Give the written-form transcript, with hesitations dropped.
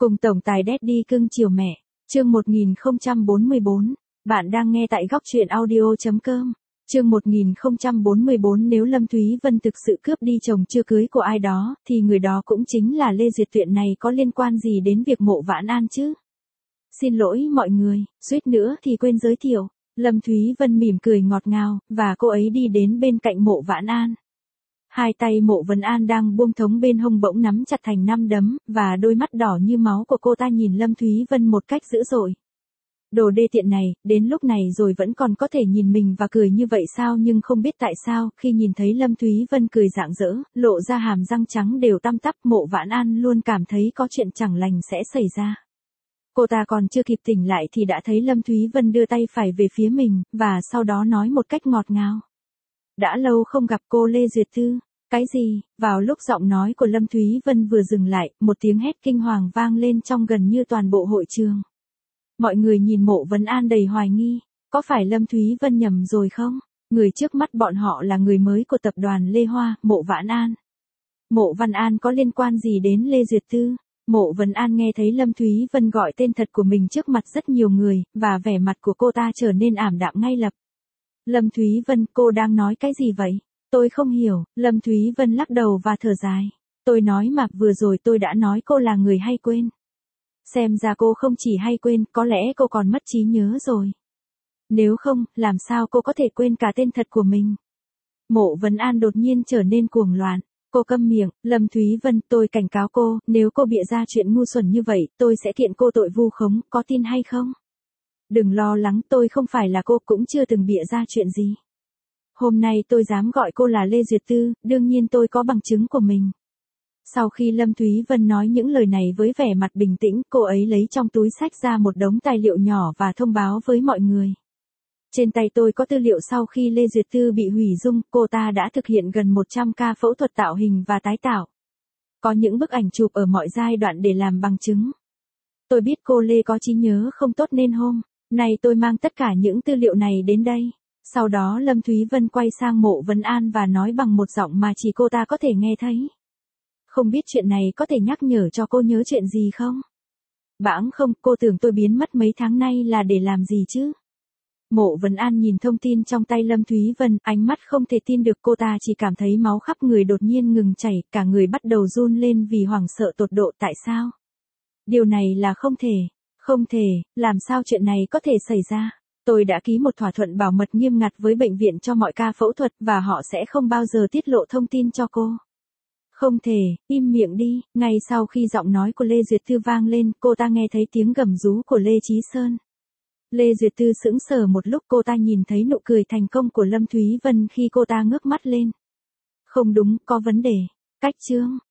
Cùng tổng tài Daddy cưng chiều mẹ. Chương 1044. Bạn đang nghe tại góc truyện audio.com. Chương 1044. Nếu Lâm Thúy Vân thực sự cướp đi chồng chưa cưới của ai đó, thì người đó cũng chính là Lê Duyệt. Chuyện này có liên quan gì đến việc Mộ Vãn An chứ? Xin lỗi mọi người, suýt nữa thì quên giới thiệu. Lâm Thúy Vân mỉm cười ngọt ngào, và cô ấy đi đến bên cạnh Mộ Vãn An. Hai tay Mộ Vãn An đang buông thống bên hông bỗng nắm chặt thành 5 đấm, và đôi mắt đỏ như máu của cô ta nhìn Lâm Thúy Vân một cách dữ dội. Đồ đê tiện này, đến lúc này rồi vẫn còn có thể nhìn mình và cười như vậy sao? Nhưng không biết tại sao, khi nhìn thấy Lâm Thúy Vân cười rạng rỡ, lộ ra hàm răng trắng đều tăm tắp, Mộ Vãn An luôn cảm thấy có chuyện chẳng lành sẽ xảy ra. Cô ta còn chưa kịp tỉnh lại thì đã thấy Lâm Thúy Vân đưa tay phải về phía mình, và sau đó nói một cách ngọt ngào. Đã lâu không gặp cô Lê Duyệt Tư. Cái gì? Vào lúc giọng nói của Lâm Thúy Vân vừa dừng lại, một tiếng hét kinh hoàng vang lên trong gần như toàn bộ hội trường. Mọi người nhìn Mộ Vãn An đầy hoài nghi. Có phải Lâm Thúy Vân nhầm rồi không? Người trước mắt bọn họ là người mới của tập đoàn Lê Hoa, Mộ Vãn An. Mộ Vãn An có liên quan gì đến Lê Duyệt Tư? Mộ Vãn An nghe thấy Lâm Thúy Vân gọi tên thật của mình trước mặt rất nhiều người, và vẻ mặt của cô ta trở nên ảm đạm ngay lập. Lâm Thúy Vân, cô đang nói cái gì vậy? Tôi không hiểu. Lâm Thúy Vân lắc đầu và thở dài. Tôi nói mà, vừa rồi tôi đã nói cô là người hay quên. Xem ra cô không chỉ hay quên, có lẽ cô còn mất trí nhớ rồi. Nếu không, làm sao cô có thể quên cả tên thật của mình? Mộ Vãn An đột nhiên trở nên cuồng loạn. Cô câm miệng. Lâm Thúy Vân, tôi cảnh cáo cô, nếu cô bịa ra chuyện ngu xuẩn như vậy, tôi sẽ kiện cô tội vu khống, có tin hay không? Đừng lo lắng, tôi không phải là cô, cũng chưa từng bịa ra chuyện gì. Hôm nay tôi dám gọi cô là Lê Duyệt Tư, đương nhiên tôi có bằng chứng của mình. Sau khi Lâm Thúy Vân nói những lời này với vẻ mặt bình tĩnh, cô ấy lấy trong túi xách ra một đống tài liệu nhỏ và thông báo với mọi người. Trên tay tôi có tư liệu sau khi Lê Duyệt Tư bị hủy dung, cô ta đã thực hiện gần 100 ca phẫu thuật tạo hình và tái tạo. Có những bức ảnh chụp ở mọi giai đoạn để làm bằng chứng. Tôi biết cô Lê có trí nhớ không tốt nên hôm nay tôi mang tất cả những tư liệu này đến đây. Sau đó Lâm Thúy Vân quay sang Mộ Vãn An và nói bằng một giọng mà chỉ cô ta có thể nghe thấy. Không biết chuyện này có thể nhắc nhở cho cô nhớ chuyện gì không? Bẵng không, cô tưởng tôi biến mất mấy tháng nay là để làm gì chứ? Mộ Vãn An nhìn thông tin trong tay Lâm Thúy Vân, ánh mắt không thể tin được, cô ta chỉ cảm thấy máu khắp người đột nhiên ngừng chảy, cả người bắt đầu run lên vì hoảng sợ tột độ. Tại sao? Điều này là không thể, làm sao chuyện này có thể xảy ra? Tôi đã ký một thỏa thuận bảo mật nghiêm ngặt với bệnh viện cho mọi ca phẫu thuật và họ sẽ không bao giờ tiết lộ thông tin cho cô. Không thể, im miệng đi. Ngay sau khi giọng nói của Lê Duyệt Tư vang lên, cô ta nghe thấy tiếng gầm rú của Lê Chí Sơn. Lê Duyệt Tư sững sờ một lúc, cô ta nhìn thấy nụ cười thành công của Lâm Thúy Vân khi cô ta ngước mắt lên. Không đúng, có vấn đề. Cách chương.